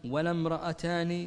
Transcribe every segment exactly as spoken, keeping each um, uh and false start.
ولا امرأتان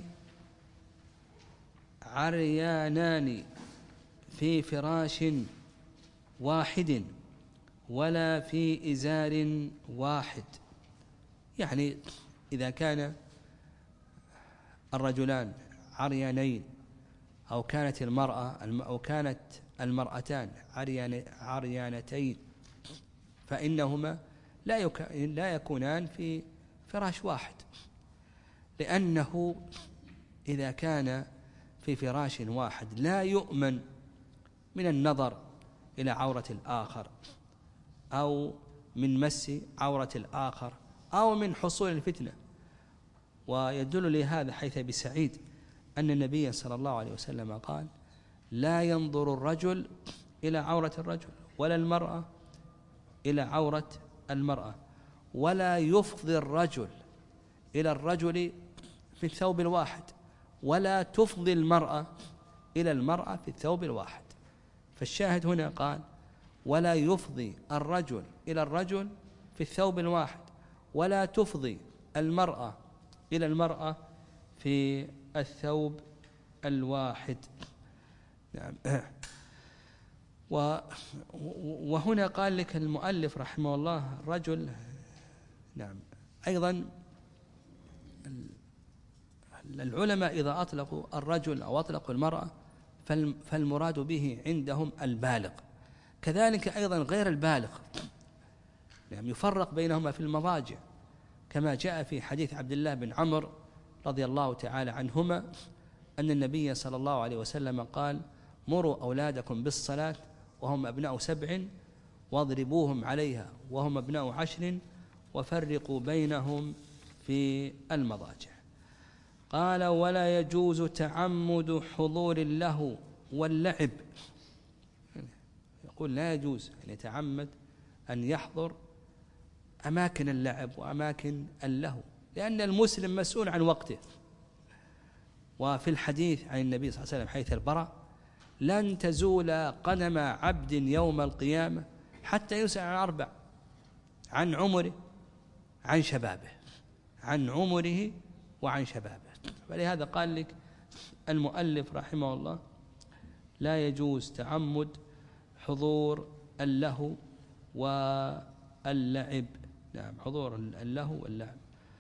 عريانان في فراش واحد ولا في إزار واحد. يعني إذا كان الرجلان عريانين أو كانت المرأة أو كانت المرأتان عريانتين فإنهما لا لا يكونان في فراش واحد، لأنه إذا كان في فراش واحد لا يؤمن من النظر إلى عورة الآخر أو من مس عورة الآخر أو من حصول الفتنة. ويدل لهذا حيث أبي سعيد أن النبي صلى الله عليه وسلم قال: لا ينظر الرجل إلى عورة الرجل ولا المرأة إلى عورة المرأة، ولا يفضي الرجل إلى الرجل في الثوب الواحد، ولا تفضي المرأة إلى المرأة في الثوب الواحد. فالشاهد هنا قال: ولا يفضي الرجل إلى الرجل في الثوب الواحد، ولا تفضي المرأة إلى المرأة في الثوب الواحد. نعم. وهنا قال لك المؤلف رحمه الله رجل. نعم. أيضا العلماء إذا أطلقوا الرجل أو أطلقوا المرأة فالمراد به عندهم البالغ، كذلك أيضا غير البالغ. يعني يفرق بينهما في المضاجع، كما جاء في حديث عبد الله بن عمرو رضي الله تعالى عنهما أن النبي صلى الله عليه وسلم قال: مروا أولادكم بالصلاة وهم أبناء سبع واضربوهم عليها وهم أبناء عشر وفرقوا بينهم في المضاجع. قال: ولا يجوز تعمد حضور اللهو واللعب. يقول لا يجوز أن يتعمد أن يحضر أماكن اللعب وأماكن اللهو، لأن المسلم مسؤول عن وقته. وفي الحديث عن النبي صلى الله عليه وسلم حيث البراء: لن تزول قدم عبد يوم القيامة حتى يسأل عن أربع: عن عمره، عن شبابه، عن عمره وعن شبابه. فلهذا قال لك المؤلف رحمه الله: لا يجوز تعمد حضور اللهو واللعب. نعم، حضور اللهو واللعب.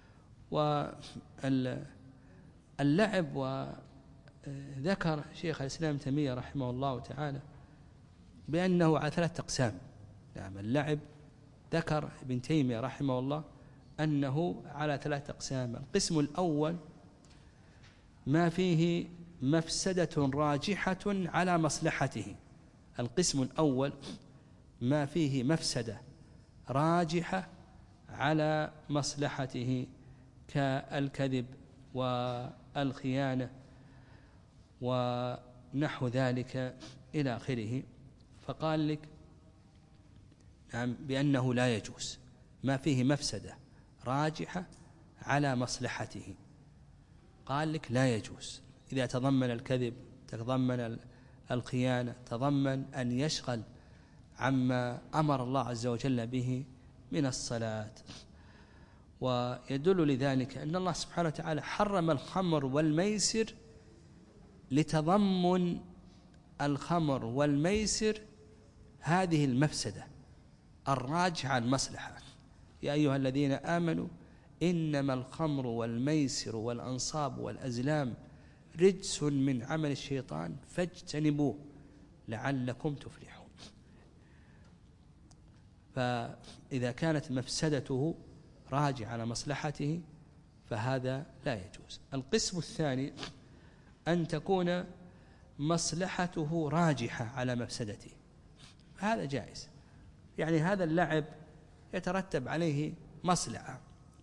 واللعب، وذكر شيخ الإسلام تيمية رحمه الله تعالى بأنه على ثلاثة أقسام. نعم، اللعب ذكر ابن تيمية رحمه الله أنه على ثلاثة أقسام. القسم الأول ما فيه مفسدة راجحة على مصلحته. القسم الأول ما فيه مفسدة راجحة على مصلحته كالكذب والخيانة ونحو ذلك إلى آخره. فقال لك نعم بأنه لا يجوز ما فيه مفسدة راجحة على مصلحته. قال لك لا يجوز إذا تضمن الكذب، تضمن الخيانة، تضمن أن يشغل عما أمر الله عز وجل به من الصلاة. ويدل لذلك أن الله سبحانه وتعالى حرم الخمر والميسر لتضمن الخمر والميسر هذه المفسدة الراجحة على المصلحة. يا أيها الذين آمنوا إنما الخمر والميسر والأنصاب والأزلام رجس من عمل الشيطان فاجتنبوه لعلكم تفلحون. فإذا كانت مفسدته راجعة على مصلحته فهذا لا يجوز. القسم الثاني أن تكون مصلحته راجحة على مفسدته، هذا جائز. يعني هذا اللعب يترتب عليه مصلحة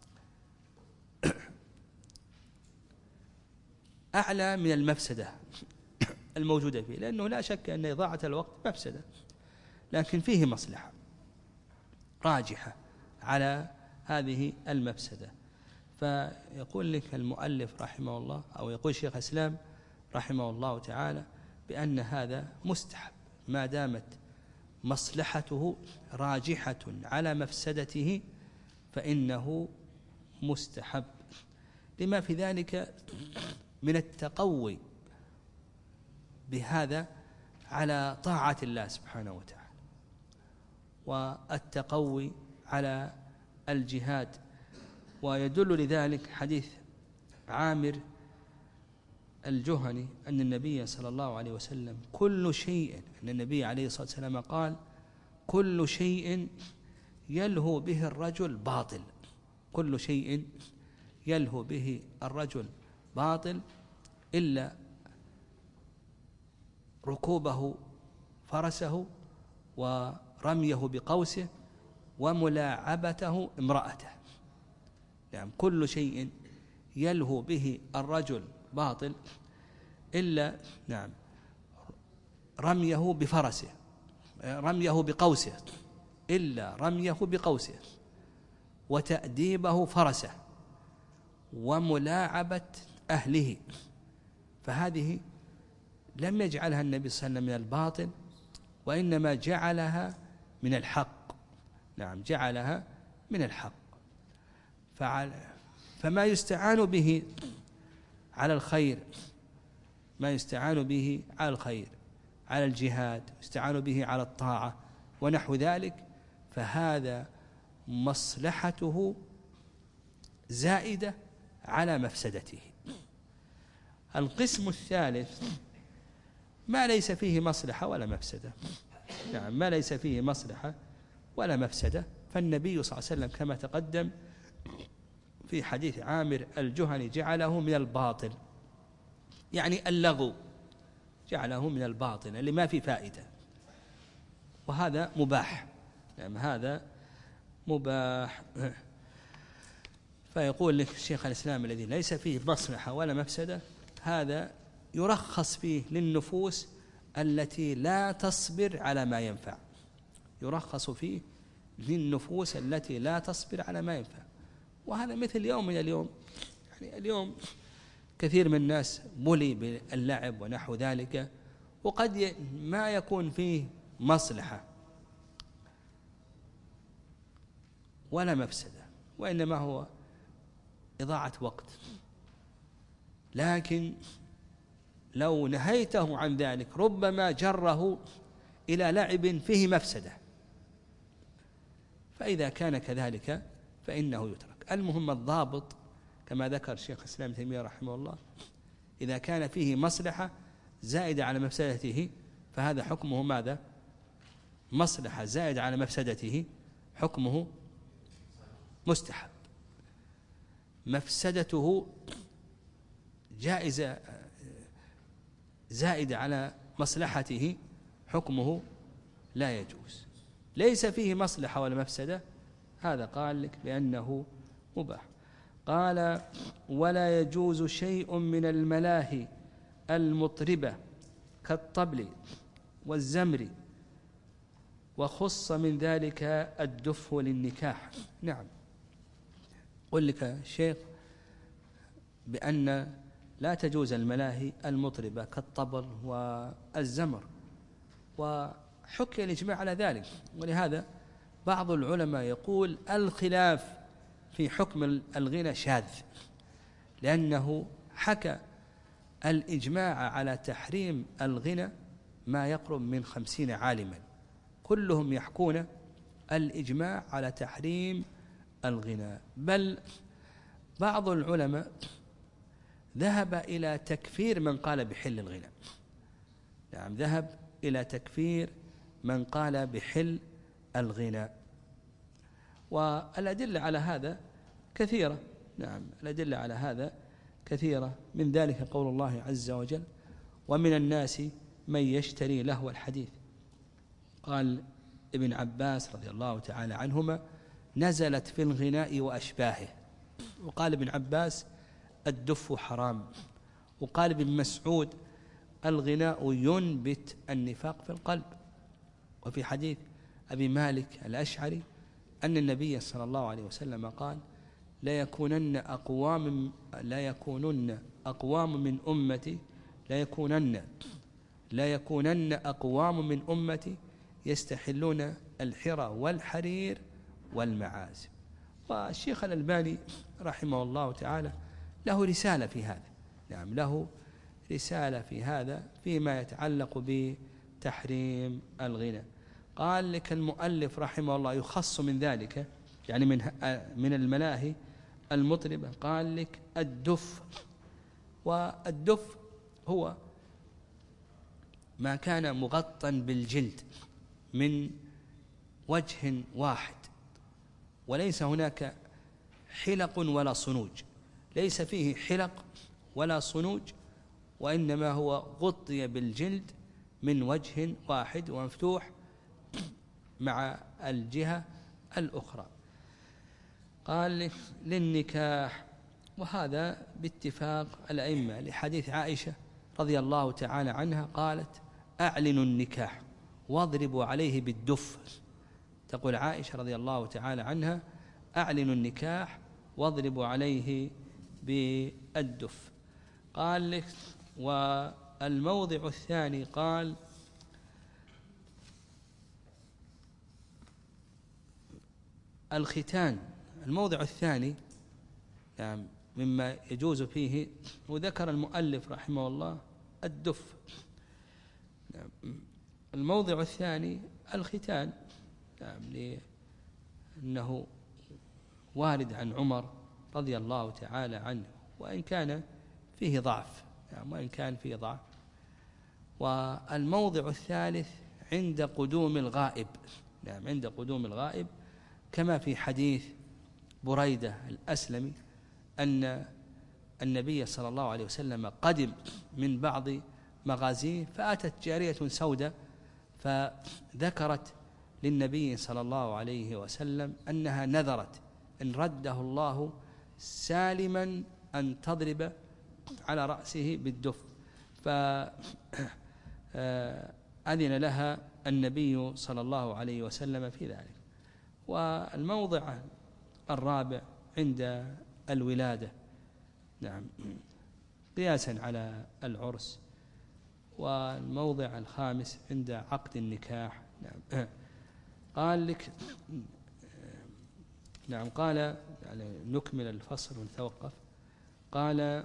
أعلى من المفسدة الموجودة فيه، لأنه لا شك أن إضاعة الوقت مفسدة، لكن فيه مصلحة راجحة على هذه المفسدة. فيقول لك المؤلف رحمه الله، أو يقول شيخ الإسلام رحمه الله تعالى، بأن هذا مستحب ما دامت مصلحته راجحة على مفسدته فإنه مستحب، لما في ذلك من التقوي بهذا على طاعة الله سبحانه وتعالى، والتقوي على الجهاد. ويدل لذلك حديث عامر الجهني أن النبي صلى الله عليه وسلم كل شيء أن النبي عليه الصلاة والسلام قال كل شيء يلهو به الرجل باطل، كل شيء يلهو به الرجل باطل إلا ركوبه فرسه ورميه بقوسه وملاعبته امرأته. يعني كل شيء يلهو به الرجل باطل إلا نعم رميه بفرسه رميه بقوسه إلا رميه بقوسه وتأديبه فرسه وملاعبة أهله. فهذه لم يجعلها النبي صلى الله عليه وسلم من الباطل، وإنما جعلها من الحق. نعم جعلها من الحق. فما يستعان به على الخير، ما يستعان به على الخير، على الجهاد، يستعان به على الطاعة ونحو ذلك، فهذا مصلحته زائدة على مفسدته. القسم الثالث ما ليس فيه مصلحة ولا مفسدة. يعني ما ليس فيه مصلحة ولا مفسدة، فالنبي صلى الله عليه وسلم كما تقدم في حديث عامر الجهني جعله من الباطل، يعني اللغو جعله من الباطل اللي ما في فائدة، وهذا مباح. يعني هذا مباح. فيقول لك الشيخ الإسلام الذي ليس فيه مصلحة ولا مفسدة هذا يرخص فيه للنفوس التي لا تصبر على ما ينفع، يرخص فيه للنفوس التي لا تصبر على ما ينفع. وهذا مثل يوم من اليوم، يعني اليوم كثير من الناس ملي باللعب ونحو ذلك، وقد ما يكون فيه مصلحة ولا مفسدة، وإنما هو إضاعة وقت. لكن لو نهيته عن ذلك ربما جره إلى لعب فيه مفسدة، فإذا كان كذلك فإنه يترك. المهم الضابط كما ذكر الشيخ الإسلام ابن تيمية رحمه الله، إذا كان فيه مصلحة زائدة على مفسدته فهذا حكمه ماذا؟ مصلحة زائدة على مفسدته حكمه مستحب. مفسدته جائزة زائدة على مصلحته حكمه لا يجوز. ليس فيه مصلحة ولا مفسدة هذا قال لك بأنه مباح. قال ولا يجوز شيء من الملاهي المطربة كالطبل والزمر، وخص من ذلك الدف للنكاح. نعم قل لك الشيخ بأن لا تجوز الملاهي المطربة كالطبل والزمر، وحكي الإجماع على ذلك. ولهذا بعض العلماء يقول الخلاف في حكم الغنى شاذ، لأنه حكى الإجماع على تحريم الغنى ما يقرب من خمسين عالما كلهم يحكون الإجماع على تحريم الغنى، بل بعض العلماء ذهب إلى تكفير من قال بحل الغنى. نعم ذهب إلى تكفير من قال بحل الغنى، والأدلة على هذا كثيرة. نعم الأدلة على هذا كثيرة، من ذلك قول الله عز وجل ومن الناس من يشتري لهو الحديث. قال ابن عباس رضي الله تعالى عنهما نزلت في الغناء وأشباهه، وقال ابن عباس الدف حرام، وقال ابن مسعود الغناء ينبت النفاق في القلب. وفي حديث أبي مالك الأشعري أن النبي صلى الله عليه وسلم قال لا يكونن أقوام لا يكونن أقوام من أمتي لا يكونن لا يكونن أقوام من أمتي يستحلون الحرى والحرير والمعازف. والشيخ الألباني رحمه الله تعالى له رسالة في هذا. نعم له رسالة في هذا فيما يتعلق بتحريم الغنى. قال لك المؤلف رحمه الله يخص من ذلك، يعني من من الملاهي المطربة، قال لك الدف. والدف هو ما كان مغطى بالجلد من وجه واحد، وليس هناك حلق ولا صنوج، ليس فيه حلق ولا صنوج، وإنما هو غطي بالجلد من وجه واحد ومفتوح مع الجهة الأخرى. قال للنكاح، وهذا باتفاق الأئمة لحديث عائشة رضي الله تعالى عنها قالت أعلنوا النكاح واضربوا عليه بالدف. تقول عائشة رضي الله تعالى عنها أعلنوا النكاح واضربوا عليه بالدف. قال لك والموضع الثاني قال الختان. الموضع الثاني يعني مما يجوز فيه، وذكر المؤلف رحمه الله الدف. الموضع الثاني الختان، يعني لأنه وارد عن عمر رضي الله تعالى عنه، وإن كان فيه ضعف، يعني وإن كان فيه ضعف. والموضع الثالث عند قدوم الغائب، نعم عند قدوم الغائب، كما في حديث بريدة الأسلمي أن النبي صلى الله عليه وسلم قدم من بعض مغازيه، فأتت جارية سوداء فذكرت للنبي صلى الله عليه وسلم أنها نذرت إن رده الله سالما أن تضرب على رأسه بالدف، فأذن لها النبي صلى الله عليه وسلم في ذلك. والموضع الرابع عند الولادة، نعم قياسا على العرس. والموضع الخامس عند عقد النكاح. نعم قال لك نعم قال يعني نكمل الفصل ونتوقف. قال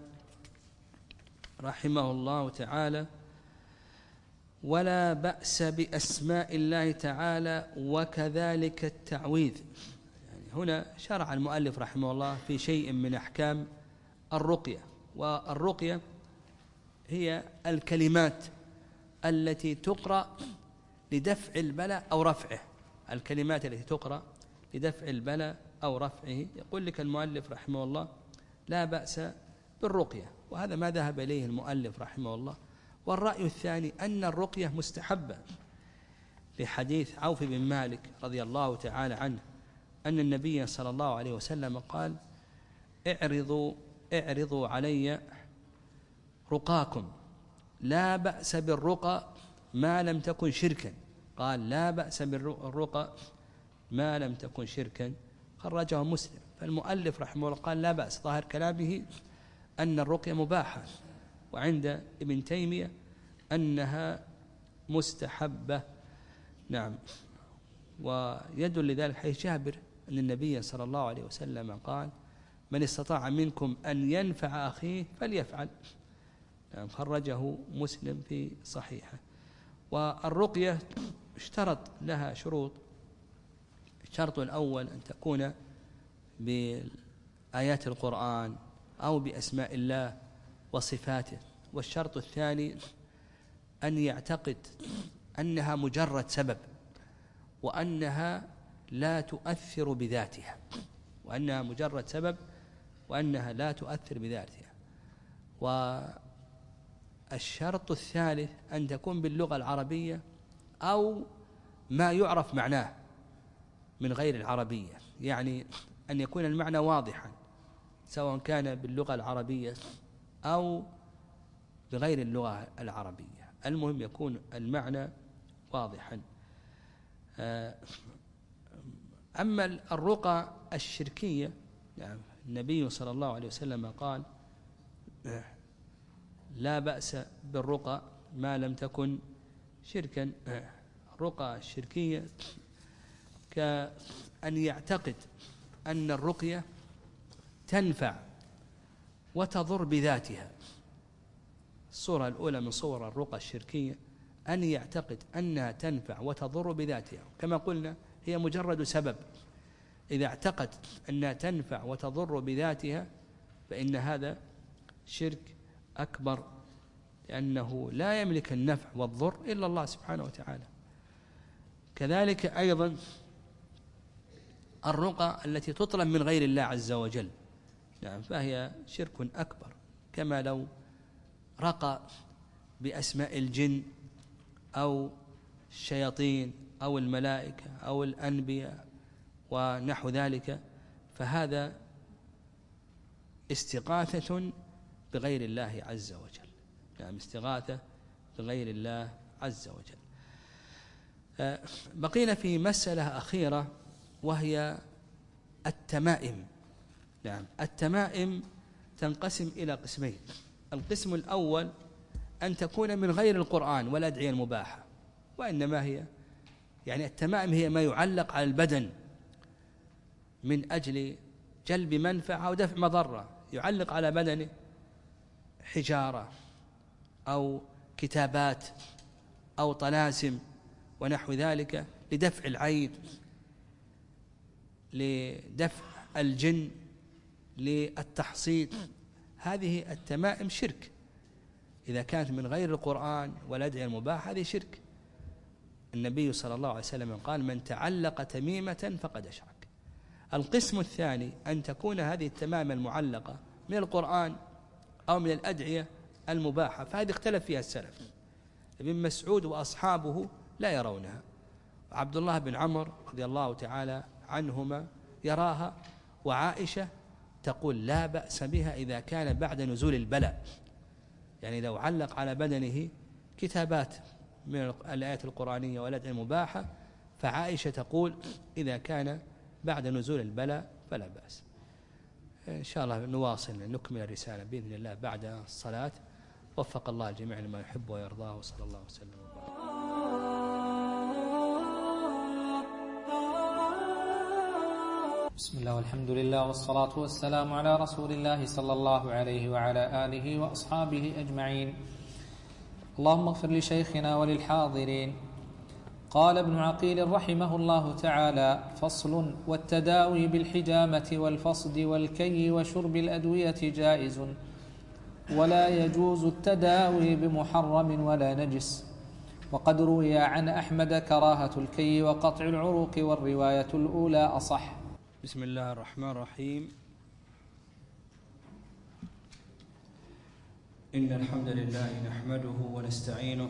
رحمه الله تعالى ولا بأس بأسماء الله تعالى وكذلك التعويذ. يعني هنا شرع المؤلف رحمه الله في شيء من أحكام الرقية. والرقية هي الكلمات التي تقرأ لدفع البلاء أو رفعه، الكلمات التي تقرأ لدفع البلاء أو رفعه. يقول لك المؤلف رحمه الله لا بأس بالرقية، وهذا ما ذهب إليه المؤلف رحمه الله. والرأي الثاني أن الرقية مستحبة، لحديث عوف بن مالك رضي الله تعالى عنه أن النبي صلى الله عليه وسلم قال اعرضوا اعرضوا علي رقاكم، لا بأس بالرقى ما لم تكن شركا. قال لا بأس بالرقى ما لم تكن شركا، خرجه مسلم. فالمؤلف رحمه الله قال لا بأس، ظاهر كلامه أن الرقية مباحة، وعند ابن تيمية أنها مستحبة. نعم ويدل لذلك حيث جابر أن النبي صلى الله عليه وسلم قال من استطاع منكم أن ينفع أخيه فليفعل. نعم خرجه مسلم في صحيحه. والرقية اشترط لها شروط. الشرط الأول أن تكون بآيات القرآن أو بأسماء الله وصفاته. والشرط الثاني أن يعتقد أنها مجرد سبب، وأنها لا تؤثر بذاتها، وأنها مجرد سبب وأنها لا تؤثر بذاتها. والشرط الثالث أن تكون باللغة العربية أو ما يعرف معناه من غير العربية، يعني أن يكون المعنى واضحا سواء كان باللغة العربية أو بغير اللغة العربية، المهم يكون المعنى واضحا. أما الرقى الشركية، يعني النبي صلى الله عليه وسلم قال لا بأس بالرقى ما لم تكن شركا. الرقى الشركية كأن يعتقد أن الرقية تنفع وتضر بذاتها. الصورة الأولى من صور الرقى الشركية أن يعتقد أنها تنفع وتضر بذاتها، كما قلنا هي مجرد سبب. إذا اعتقد أنها تنفع وتضر بذاتها فإن هذا شرك أكبر، لأنه لا يملك النفع والضر إلا الله سبحانه وتعالى. كذلك أيضا الرقى التي تطلب من غير الله عز وجل، نعم، فهي شرك أكبر، كما لو رقى بأسماء الجن أو الشياطين أو الملائكة أو الأنبياء ونحو ذلك، فهذا استغاثة بغير الله عز وجل، نعم، استغاثة بغير الله عز وجل. بقينا في مسألة أخيرة وهي التمائم. نعم، التمائم تنقسم إلى قسمين. القسم الأول أن تكون من غير القرآن والأدعية المباحة، وإنما هي يعني التمائم هي ما يعلق على البدن من أجل جلب منفعة ودفع مضرة، يعلق على بدنه حجارة أو كتابات أو طلاسم ونحو ذلك لدفع العين، لدفع الجن، للتحصيل. هذه التمائم شرك إذا كانت من غير القرآن والأدعية المباحة، هذه شرك. النبي صلى الله عليه وسلم قال: من تعلق تميمة فقد أشرك. القسم الثاني أن تكون هذه التمائم المعلقة من القرآن أو من الأدعية المباحة، فهذه اختلف فيها السلف. ابن مسعود وأصحابه لا يرونها، عبد الله بن عمرو رضي الله تعالى عنهما يراها، وعائشة تقول لا بأس بها إذا كان بعد نزول البلاء، يعني لو علق على بدنه كتابات من الآيات القرآنية والأدعية المباحة، فعائشة تقول إذا كان بعد نزول البلاء فلا بأس. إن شاء الله نواصل نكمل الرسالة بإذن الله بعد الصلاة. وفق الله الجميع لما يحب ويرضاه، وصلى الله وسلم وبارك. بسم الله والحمد لله والصلاة والسلام على رسول الله صلى الله عليه وعلى آله وأصحابه أجمعين. اللهم اغفر لشيخنا وللحاضرين. قال ابن عقيل رحمه الله تعالى: فصل: والتداوي بالحجامة والفصد والكي وشرب الأدوية جائز، ولا يجوز التداوي بمحرم ولا نجس. وقد روي عن أحمد كراهة الكي وقطع العروق، والرواية الأولى أصح. بسم الله الرحمن الرحيم. إن الحمد لله نحمده ونستعينه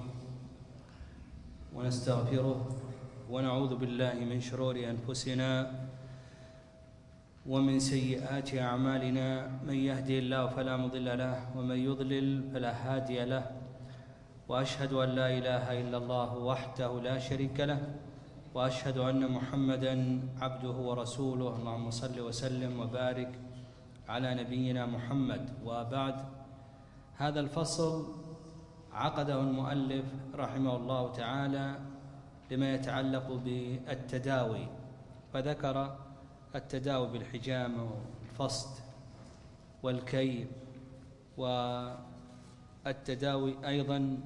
ونستغفره ونعوذ بالله من شرور أنفسنا ومن سيئات أعمالنا، من يهدي الله فلا مضل له ومن يضلل فلا هادي له، وأشهد أن لا إله إلا الله وحده لا شريك له، وأشهد أن محمدًا عبده ورسوله. اللهم صل وسلم وبارك على نبينا محمد. وبعد، هذا الفصل عقده المؤلف رحمه الله تعالى لما يتعلق بالتداوي، فذكر التداوي بالحجامة والفصد والكي، والتداوي أيضا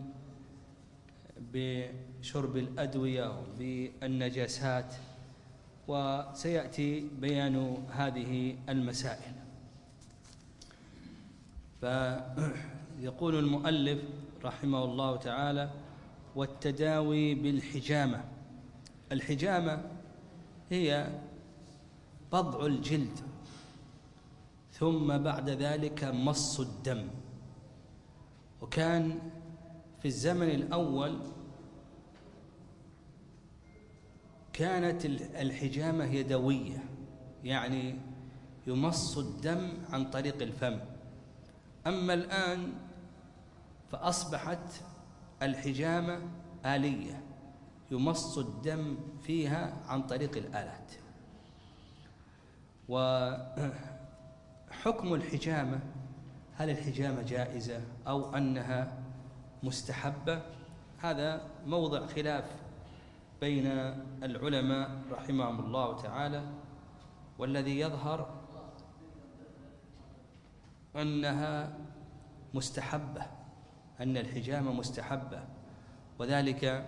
بشرب الأدوية بالنجاسات، وسيأتي بيان هذه المسائل. فيقول المؤلف رحمه الله تعالى: والتداوي بالحجامة. الحجامة هي بضع الجلد ثم بعد ذلك مص الدم. وكان في الزمن الأول كانت الحجامة يدوية، يعني يمص الدم عن طريق الفم. أما الآن فأصبحت الحجامة آلية يمص الدم فيها عن طريق الآلات. وحكم الحجامة، هل الحجامة جائزة أو أنها مستحبة؟ هذا موضع خلاف بين العلماء رحمهم الله تعالى، والذي يظهر أنها مستحبة، أن الحجامة مستحبة، وذلك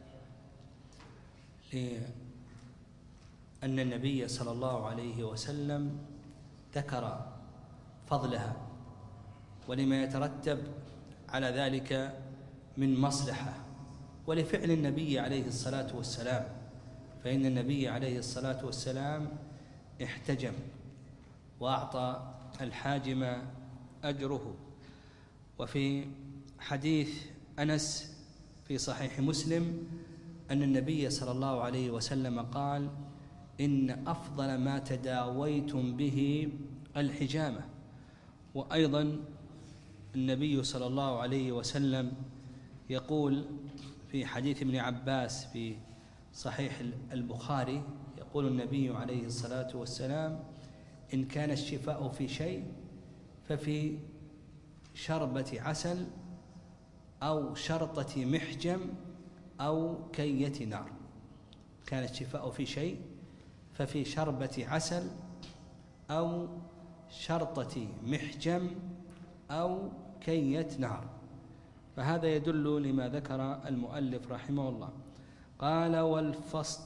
لأن النبي صلى الله عليه وسلم ذكر فضلها ولما يترتب على ذلك من مصلحة، ولفعل النبي عليه الصلاة والسلام، فإن النبي عليه الصلاة والسلام احتجم وأعطى الحاجم أجره. وفي حديث أنس في صحيح مسلم أن النبي صلى الله عليه وسلم قال: إن أفضل ما تداويتم به الحجامة. وأيضا النبي صلى الله عليه وسلم يقول في حديث ابن عباس في صحيح البخاري، يقول النبي عليه الصلاة والسلام: إن كان الشفاء في شيء ففي شربة عسل أو شرطة محجم أو كية نار. كان الشفاء في شيء ففي شربة عسل أو شرطة محجم أو كية نار. فهذا يدل لما ذكر المؤلف رحمه الله. قال: والفصد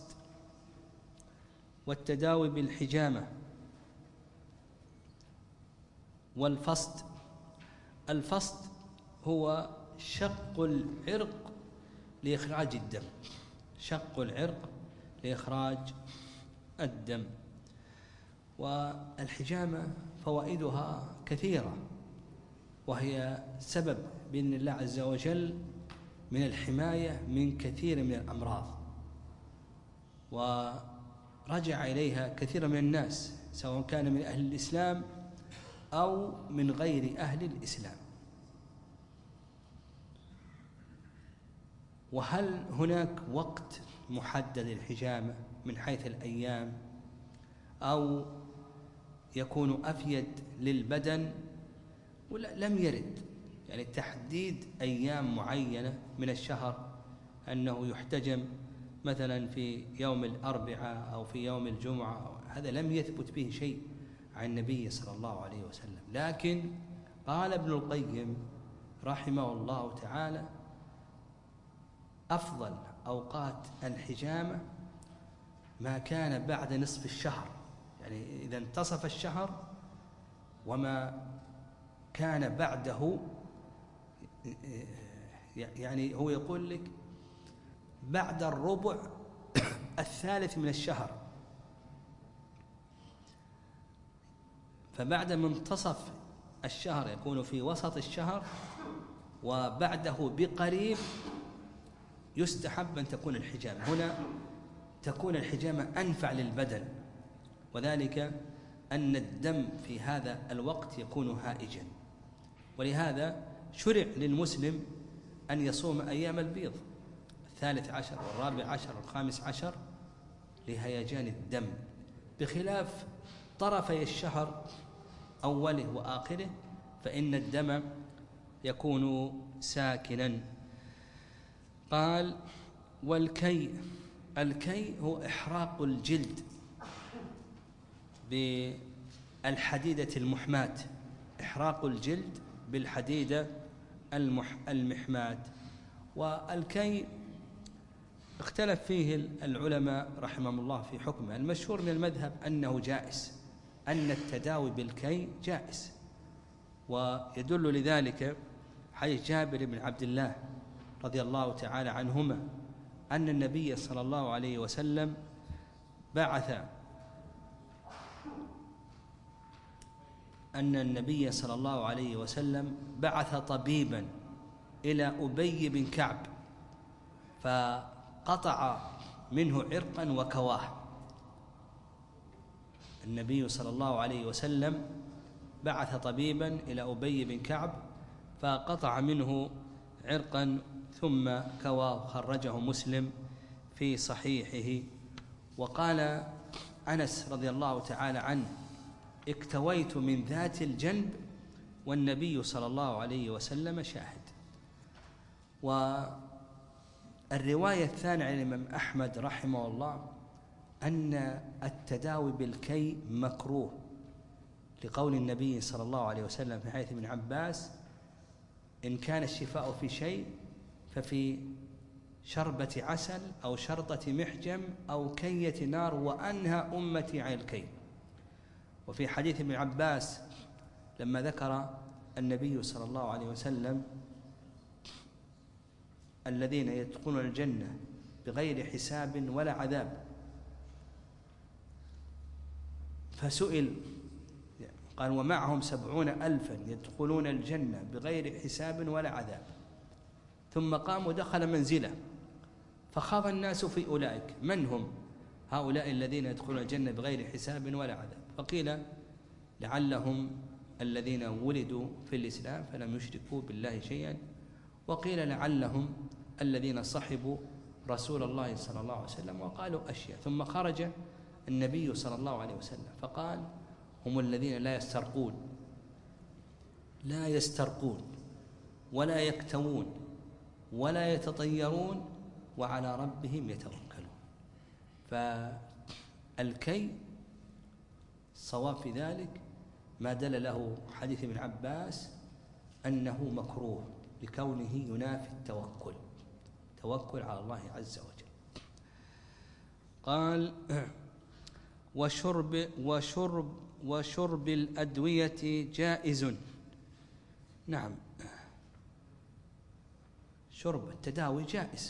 والتداوي بالحجامة. والفصد، الفصد هو شق العرق لإخراج الدم، شق العرق لإخراج الدم. والحجامة فوائدها كثيرة، وهي سبب بإذن الله عز وجل من الحماية من كثير من الأمراض، ورجع إليها كثير من الناس سواء كان من أهل الإسلام أو من غير أهل الإسلام. وهل هناك وقت محدد للحجامة من حيث الأيام أو يكون أفيد للبدن؟ ولا لم يرد يعني تحديد أيام معينة من الشهر أنه يحتجم مثلا في يوم الأربعاء أو في يوم الجمعة، هذا لم يثبت به شيء عن النبي صلى الله عليه وسلم. لكن قال ابن القيم رحمه الله تعالى: أفضل أوقات الحجامة ما كان بعد نصف الشهر، يعني إذا انتصف الشهر وما كان بعده، يعني هو يقول لك بعد الربع الثالث من الشهر، فبعد منتصف الشهر يكون في وسط الشهر، وبعده بقريب يستحب أن تكون الحجامة. هنا تكون الحجامة أنفع للبدن، وذلك أن الدم في هذا الوقت يكون هائجا، ولهذا شرع للمسلم أن يصوم أيام البيض الثالث عشر والرابع عشر والخامس عشر لهيجان الدم، بخلاف طرفي الشهر أوله وآخره فإن الدم يكون ساكنا. قال: والكي، الكي هو إحراق الجلد بالحديدة المحماة، إحراق الجلد بالحديدة المح المحماة. والكي اختلف فيه العلماء رحمهم الله في حكمه. المشهور من المذهب أنه جائز، أن التداوي بالكي جائز، ويدل لذلك حديث جابر بن عبد الله رضي الله تعالى عنهما أن النبي صلى الله عليه وسلم بعث أن النبي صلى الله عليه وسلم بعث طبيبا إلى أبي بن كعب فقطع منه عرقا وكواه. النبي صلى الله عليه وسلم بعث طبيبا إلى أبي بن كعب فقطع منه عرقا ثم كواه، خرجه مسلم في صحيحه. وقال أنس رضي الله تعالى عنه: اكتويت من ذات الجنب والنبي صلى الله عليه وسلم شاهد. والرواية الثانية عن الإمام أحمد رحمه الله أن التداوي بالكي مكروه، لقول النبي صلى الله عليه وسلم في حديث ابن عباس: إن كان الشفاء في شيء ففي شربة عسل أو شرطة محجم أو كية نار وأنهى أمتي عن الكي. وفي حديث ابن عباس لما ذكر النبي صلى الله عليه وسلم الذين يدخلون الجنة بغير حساب ولا عذاب، فسئل قال: ومعهم سبعون ألفا يدخلون الجنة بغير حساب ولا عذاب. ثم قام ودخل منزله فخاض الناس في أولئك: من هم هؤلاء الذين يدخلون الجنة بغير حساب ولا عذاب؟ فقيل: لعلهم الذين ولدوا في الإسلام فلم يشركوا بالله شيئا، وقيل لعلهم الذين صحبوا رسول الله صلى الله عليه وسلم وقالوا أشياء. ثم خرج النبي صلى الله عليه وسلم فقال: هم الذين لا يسترقون لا يسترقون ولا يكتوون ولا يتطيرون وعلى ربهم يتوكلون. فالكي الصواب في ذلك ما دل له حديث ابن عباس أنه مكروه لكونه ينافي التوكل، توكل على الله عز وجل. قال: وشرب وشرب وشرب الأدوية جائز. نعم، شرب التداوي جائز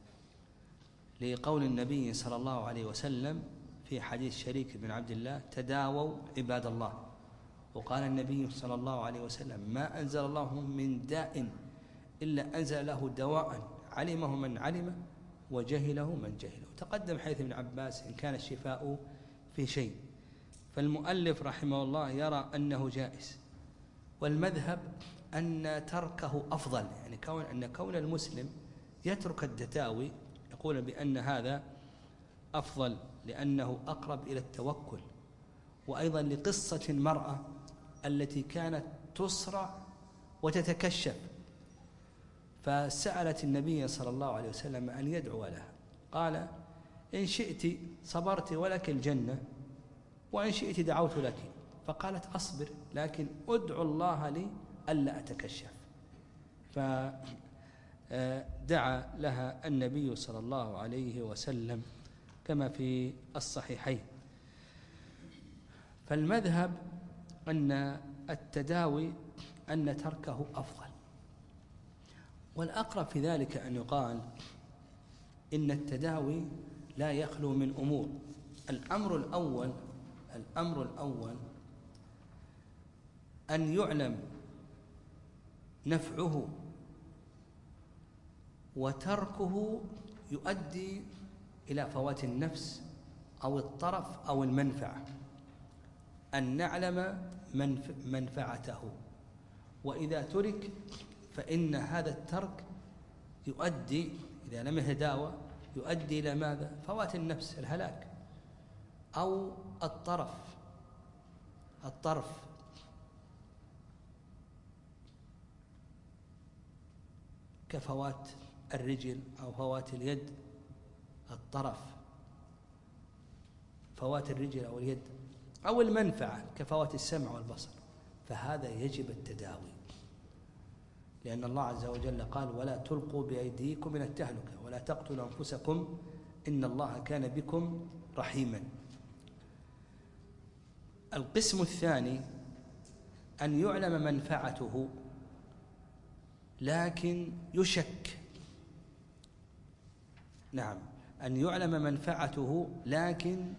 لقول النبي صلى الله عليه وسلم في حديث شريك بن عبد الله: تداووا عباد الله. وقال النبي صلى الله عليه وسلم: ما أنزل الله من داء إلا أنزل له دواء علمه من علم وجهله من جهله. تقدم حديث ابن عباس إن كان الشفاء في شيء. فالمؤلف رحمه الله يرى أنه جائز، والمذهب أن تركه أفضل، يعني كون أن كون المسلم يترك التداوي يقول بأن هذا أفضل لأنه أقرب إلى التوكل. وأيضا لقصة المرأة التي كانت تصرع وتتكشف، فسألت النبي صلى الله عليه وسلم أن يدعو لها، قال: إن شئت صبرت ولك الجنة، وإن شئت دعوت لك. فقالت: أصبر، لكن أدعو الله لي ألا أتكشف. فدعا لها النبي صلى الله عليه وسلم كما في الصحيحين. فالمذهب أن التداوي أن تركه أفضل، والأقرب في ذلك أن يقال إن التداوي لا يخلو من أمور. الأمر الأول الأمر الأول أن يعلم نفعه، وتركه يؤدي إلى فوات النفس أو الطرف أو المنفعة. أن نعلم منفعته، وإذا ترك فإن هذا الترك يؤدي إذا لم يتداوى يؤدي إلى ماذا؟ فوات النفس، الهلاك، أو الطرف الطرف كفوات الرجل أو فوات اليد. الطرف فوات الرجل أو اليد، أو المنفعة كفوات السمع والبصر. فهذا يجب التداوي، لأن الله عز وجل قال: ولا تلقوا بأيديكم من التهلكة ولا تقتلوا أنفسكم إن الله كان بكم رحيما. القسم الثاني أن يعلم منفعته لكن يشك. نعم، أن يعلم منفعته لكن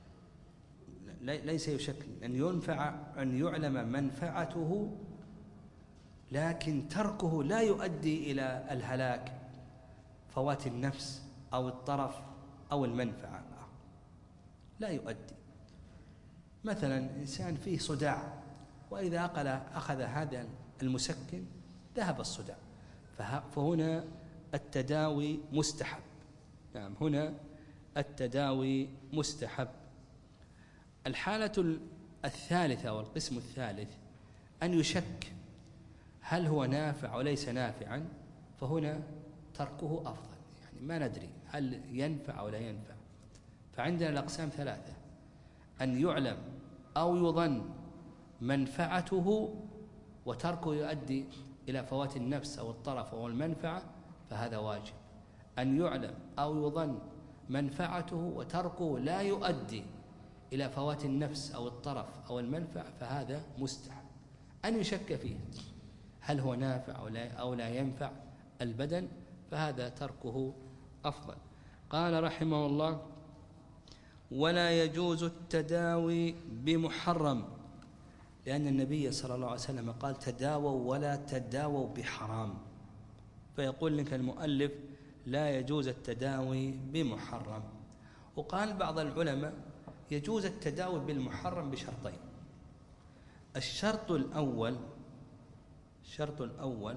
ليس يشك، أن ينفع أن يعلم منفعته لكن تركه لا يؤدي إلى الهلاك، فوات النفس أو الطرف أو المنفعة، لا يؤدي. مثلا إنسان فيه صداع، وإذا أقل أخذ هذا المسكن ذهب الصداع، فهنا التداوي مستحب. نعم، هنا التداوي مستحب. الحالة الثالثة والقسم الثالث أن يشك هل هو نافع وليس نافعا، فهنا تركه أفضل، يعني ما ندري هل ينفع ولا ينفع. فعندنا الأقسام ثلاثة: أن يعلم أو يظن منفعته وتركه يؤدي إلى فوات النفس أو الطرف أو المنفعة فهذا واجب. أن يعلم أو يظن منفعته وتركه لا يؤدي إلى فوات النفس أو الطرف أو المنفعة فهذا مستحب. أن يشك فيه هل هو نافع أو لا, أو لا ينفع البدن فهذا تركه أفضل. قال رحمه الله: ولا يجوز التداوي بمحرم، لأن النبي صلى الله عليه وسلم قال: تداووا ولا تداووا بحرام. فيقول لك المؤلف: لا يجوز التداوي بمحرم. وقال بعض العلماء: يجوز التداوي بالمحرم بشرطين. الشرط الأول الشرط الأول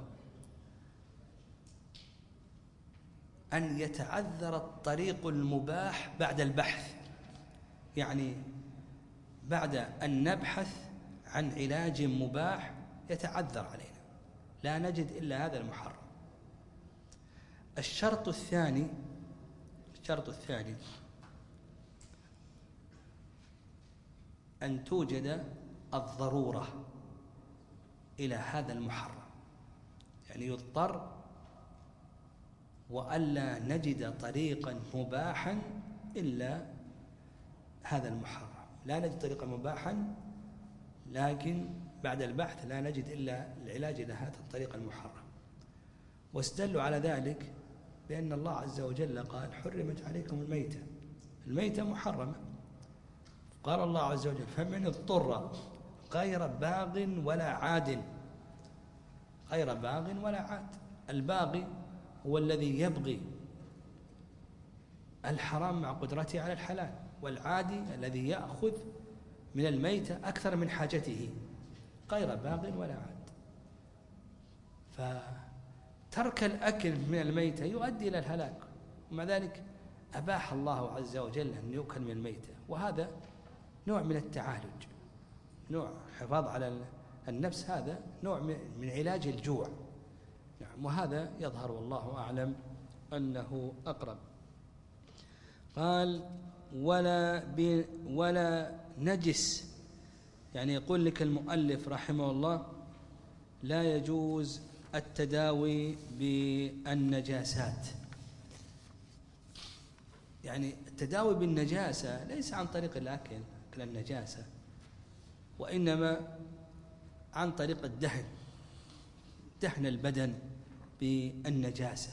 أن يتعذر الطريق المباح بعد البحث، يعني بعد أن نبحث عن علاج مباح يتعذر علينا لا نجد إلا هذا المحرم. الشرط الثاني الشرط الثاني أن توجد الضرورة إلى هذا المحرم، يعني يضطر وألا نجد طريقا مباحا إلا هذا المحرم. لا نجد طريقا مباحا لكن بعد البحث لا نجد إلا العلاج إلى هذا الطريق المحرم. واستدلوا على ذلك بأن الله عز وجل قال: حرمت عليكم الميتة. الميتة محرمة. قال الله عز وجل: فمن اضطر غير باغ ولا عاد. غير باغ ولا عاد. الباغي هو الذي يبغي الحرام مع قدرته على الحلال، والعادي الذي يأخذ من الميتة أكثر من حاجته. غير باغ ولا عاد. فترك الأكل من الميتة يؤدي إلى الهلاك، ومع ذلك أباح الله عز وجل أن يؤكل من الميتة، وهذا نوع من التعالج، نوع حفاظ على النفس، هذا نوع من علاج الجوع. نعم، وهذا يظهر والله أعلم أنه أقرب. قال: ولا ولا نجس، يعني يقول لك المؤلف رحمه الله: لا يجوز التداوي بالنجاسات. يعني التداوي بالنجاسة ليس عن طريق الأكل، أكل النجاسة، وإنما عن طريق الدهن، دهن البدن بالنجاسة.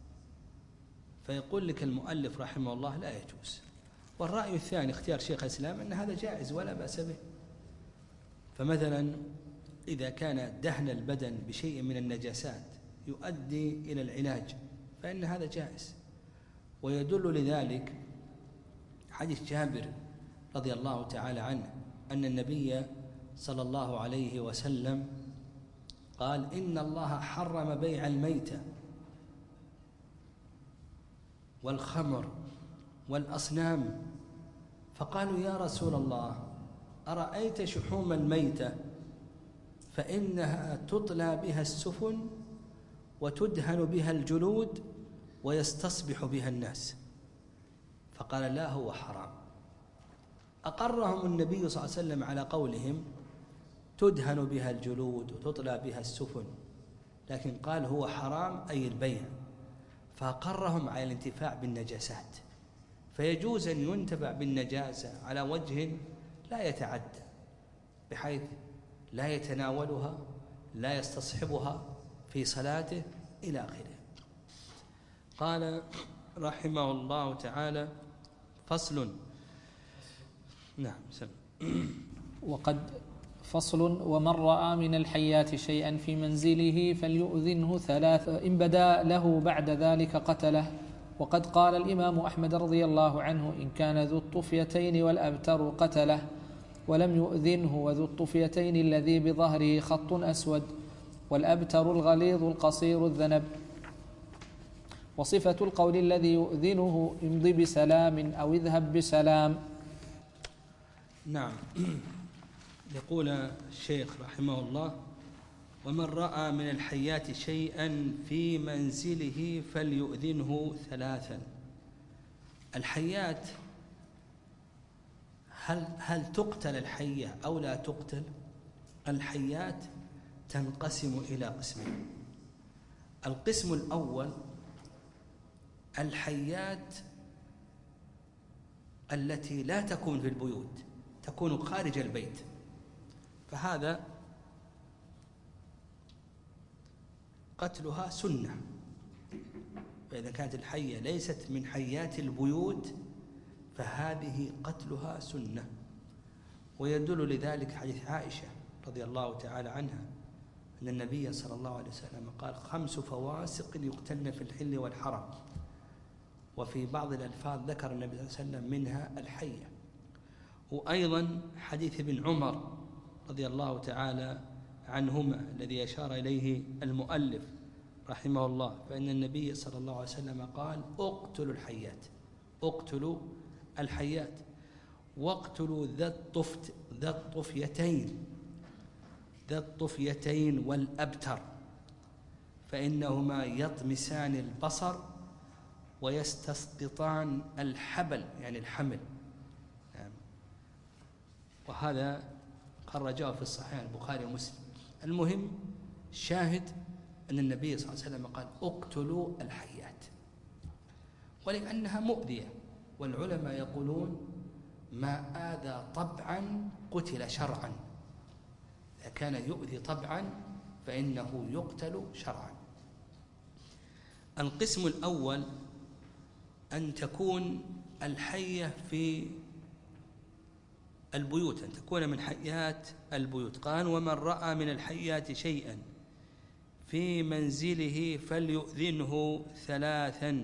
فيقول لك المؤلف رحمه الله: لا يجوز. والرأي الثاني اختيار شيخ الإسلام أن هذا جائز ولا بأس به. فمثلا إذا كان دهن البدن بشيء من النجاسات يؤدي إلى العلاج فإن هذا جائز. ويدل لذلك حديث جابر رضي الله تعالى عنه أن النبي صلى الله عليه وسلم قال: إن الله حرم بيع الميتة والخمر والأصنام. فقالوا: يا رسول الله، أرأيت شحوم الميتة فإنها تطلى بها السفن وتدهن بها الجلود ويستصبح بها الناس. فقال: لا، هو حرام. أقرهم النبي صلى الله عليه وسلم على قولهم تدهن بها الجلود وتطلى بها السفن، لكن قال هو حرام أي البيع، فأقرهم على الانتفاع بالنجاسات. فيجوز أن ينتفع بالنجاسة على وجه لا يتعدى، بحيث لا يتناولها، لا يستصحبها في صلاته إلى آخره. قال رحمه الله تعالى: فصل. نعم سم. وقد فصل: ومن رأى من الحيات شيئا في منزله فليؤذنه ثلاث، إن بدا له بعد ذلك قتله. وقد قال الإمام أحمد رضي الله عنه: إن كان ذو الطفيتين والأبتر قتله، ولم يؤذنه. وذو الطفيتين الذي بظهره خط أسود، والأبتر الغليظ القصير الذنب. وصفة القول الذي يؤذنه: امض بسلام أو اذهب بسلام. نعم. يقول الشيخ رحمه الله: ومن رأى من الحيات شيئا في منزله فليؤذنه ثلاثا. الحيات هل, هل تقتل الحية أو لا تقتل؟ الحيات تنقسم إلى قسمين. القسم الأول الحيات التي لا تكون في البيوت، تكون خارج البيت، فهذا قتلها سنة. فإذا كانت الحية ليست من حيات البيوت فهذه قتلها سنة. ويدل لذلك حديث عائشة رضي الله تعالى عنها أن النبي صلى الله عليه وسلم قال: خمس فواسق يقتلن في الحل والحرم. وفي بعض الألفاظ ذكر النبي صلى الله عليه وسلم منها الحية. وأيضا حديث ابن عمر رضي الله تعالى عنهما الذي أشار إليه المؤلف رحمه الله، فإن النبي صلى الله عليه وسلم قال: اقتلوا الحيات، اقتلوا الحيات، واقتلوا ذا الطفت ذا الطفيتين ذا الطفيتين والأبتر، فإنهما يطمسان البصر ويستسقطان الحبل، يعني الحمل. يعني وهذا خرجه في الصحيح البخاري ومسلم. المهم شاهد أن النبي صلى الله عليه وسلم قال: اقتلوا الحيات، ولأنها مؤذية. والعلماء يقولون: ما آذى طبعا قتل شرعا. إذا كان يؤذي طبعا فإنه يقتل شرعا. القسم الأول أن تكون الحية في البيوت، أن تكون من حيات البيوت. قال: ومن رأى من الحيات شيئا في منزله فليؤذنه ثلاثا،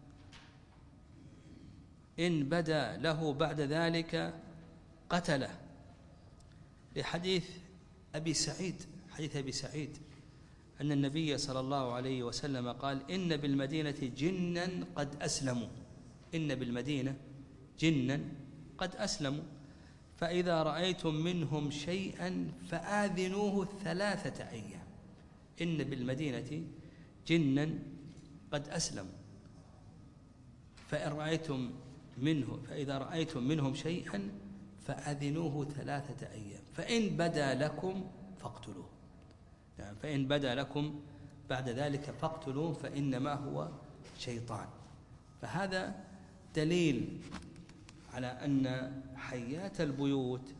إن بدا له بعد ذلك قتله. لحديث أبي سعيد حديث أبي سعيد أن النبي صلى الله عليه وسلم قال: إن بالمدينة جنا قد أسلموا إن بالمدينة جنا قد أسلموا فإذا رأيتم منهم شيئا فآذنوه ثلاثة أيام. إن بالمدينة جنا قد أسلموا فإن رأيتم منه فإذا رأيتم منهم شيئا فأذنوه ثلاثة أيام، فإن بدا لكم فاقتلوه. يعني فإن بدا لكم بعد ذلك فاقتلوه فإنما هو شيطان. فهذا دليل على أن حيات البيوت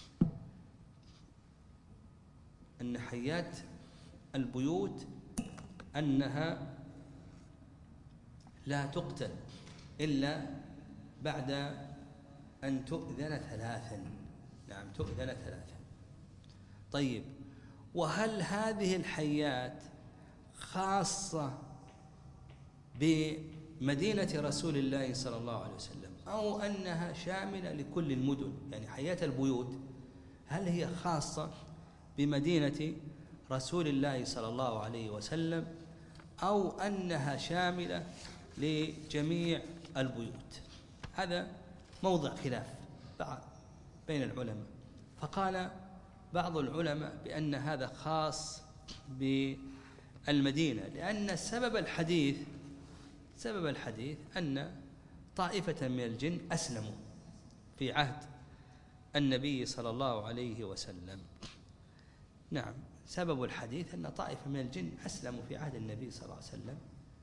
أن حيات البيوت أنها لا تقتل إلا بعد أن تؤذن ثلاثا. نعم، تؤذن ثلاثا. طيب، وهل هذه الحيات خاصة بمدينة رسول الله صلى الله عليه وسلم أو أنها شاملة لكل المدن؟ يعني حيات البيوت هل هي خاصة بمدينة رسول الله صلى الله عليه وسلم أو أنها شاملة لجميع البيوت؟ هذا موضع خلاف بين العلماء. فقال بعض العلماء بأن هذا خاص بالمدينة، لأن سبب الحديث سبب الحديث أن طائفة من الجن أسلموا في عهد النبي صلى الله عليه وسلم. نعم، سبب الحديث أن طائفة من الجن أسلموا في عهد النبي صلى الله عليه وسلم،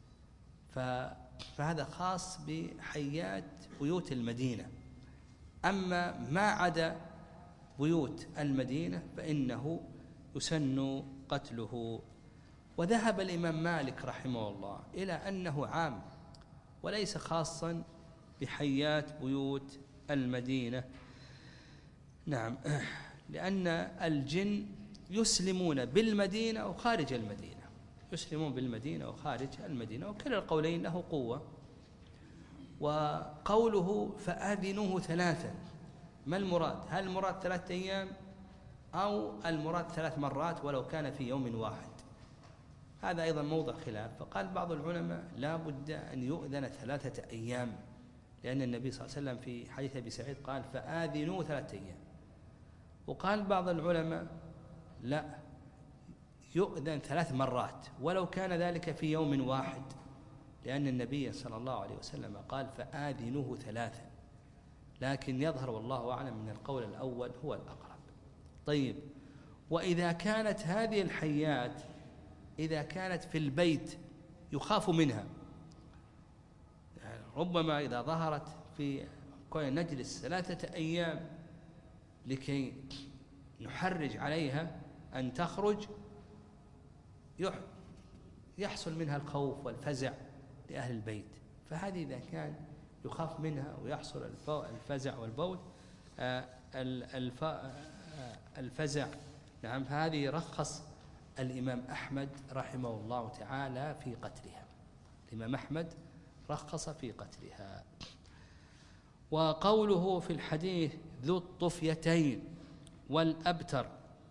فهذا خاص بحيات بيوت المدينة. أما ما عدا بيوت المدينة فإنه يسن قتله. وذهب الإمام مالك رحمه الله إلى أنه عام وليس خاصا بحيات بيوت المدينة. نعم، لأن الجن يسلمون بالمدينة وخارج المدينة يسلمون بالمدينة وخارج المدينة، وكلا القولين له قوة. وقوله فآذنوه ثلاثا، ما المراد؟ هل المراد ثلاثة أيام أو المراد ثلاث مرات ولو كان في يوم واحد؟ هذا أيضا موضع خلاف. فقال بعض العلماء لا بد أن يؤذن ثلاثة أيام، لأن النبي صلى الله عليه وسلم في حديث أبي سعيد قال فآذنوه ثلاثة أيام. وقال بعض العلماء لا، يؤذن ثلاث مرات ولو كان ذلك في يوم واحد، لأن النبي صلى الله عليه وسلم قال فآذنوه ثلاثا. لكن يظهر والله أعلم من القول الأول هو الأقرب. طيب، وإذا كانت هذه الحيات إذا كانت في البيت يخاف منها، يعني ربما إذا ظهرت في كون نجلس ثلاثة أيام لكي نحرج عليها أن تخرج يحصل منها الخوف والفزع لأهل البيت، فهذه إذا كان يخاف منها ويحصل الفزع والبول الفزع نعم، هذه رخص الإمام أحمد رحمه الله تعالى في قتلها. الإمام أحمد رخص في قتلها. وقوله في الحديث ذو الطفيتين والأبتر،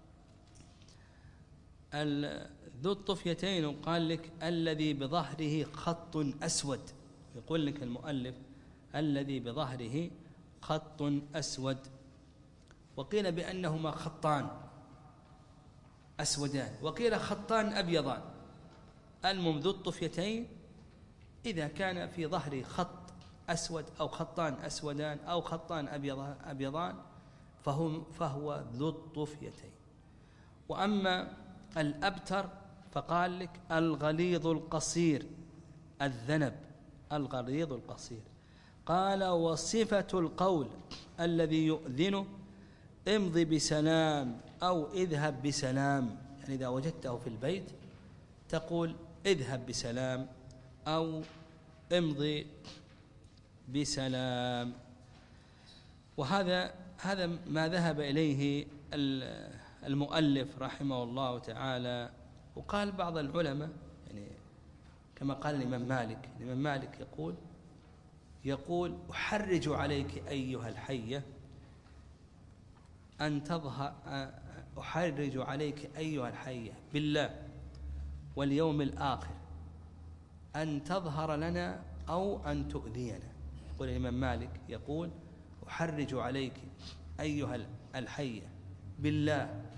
ذو الطفيتين قال لك الذي بظهره خط أسود، يقول لك المؤلف الذي بظهره خط أسود، وقيل بأنهما خطان أسودان، وقيل خطان أبيضان. المهم ذو الطفيتين إذا كان في ظهره خط أسود أو خطان أسودان أو خطان أبيضان فهو, فهو ذو الطفيتين. وأما الأبتر فقال لك الغليظ القصير الذنب، الغليظ القصير. قال وصفة القول الذي يؤذنه امضي بسلام أو اذهب بسلام، يعني إذا وجدته في البيت تقول اذهب بسلام أو امضي بسلام. وهذا هذا ما ذهب إليه المؤلف رحمه الله تعالى. وقال بعض العلماء يعني كما قال الإمام مالك، الإمام مالك يقول يقول أحرج عليك أيها الحية أن تظهر، أحرج عليك أيها الحية بالله واليوم الآخر أن تظهر لنا أو أن تؤذينا. يقول الإمام مالك يقول أحرج عليك أيها الحية بالله